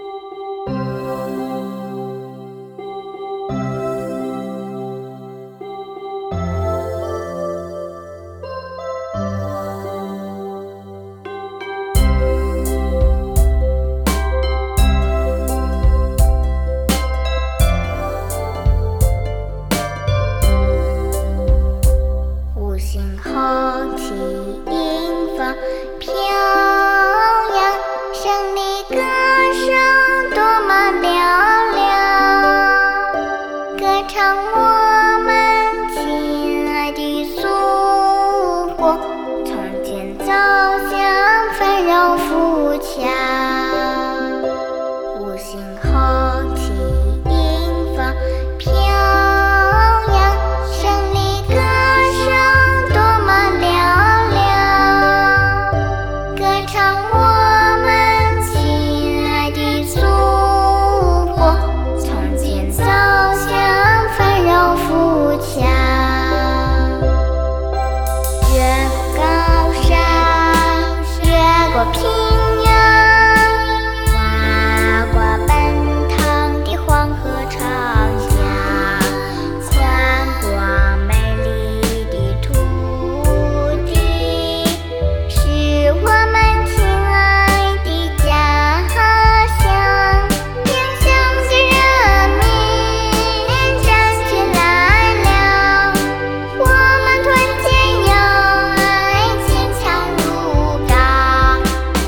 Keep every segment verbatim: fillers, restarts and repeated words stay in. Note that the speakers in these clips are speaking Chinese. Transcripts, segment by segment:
五星红旗迎风飘扬，胜利歌声多么嘹亮，歌唱我们亲爱的祖国，从今走向繁荣富强。五星红旗迎风飘扬，胜利歌声多么嘹亮，歌唱我们亲爱的祖国，从今走向繁荣富强。越高山，越过平原，跨过奔腾的黄河长江，穿过美丽的土地，是我们亲爱的家乡。偏乡的人民站起来了，我们团结友爱，坚强如钢。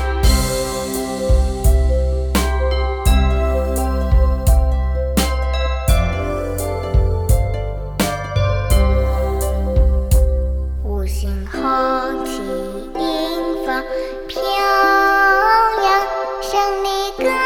五星红旗迎风飘扬，胜利歌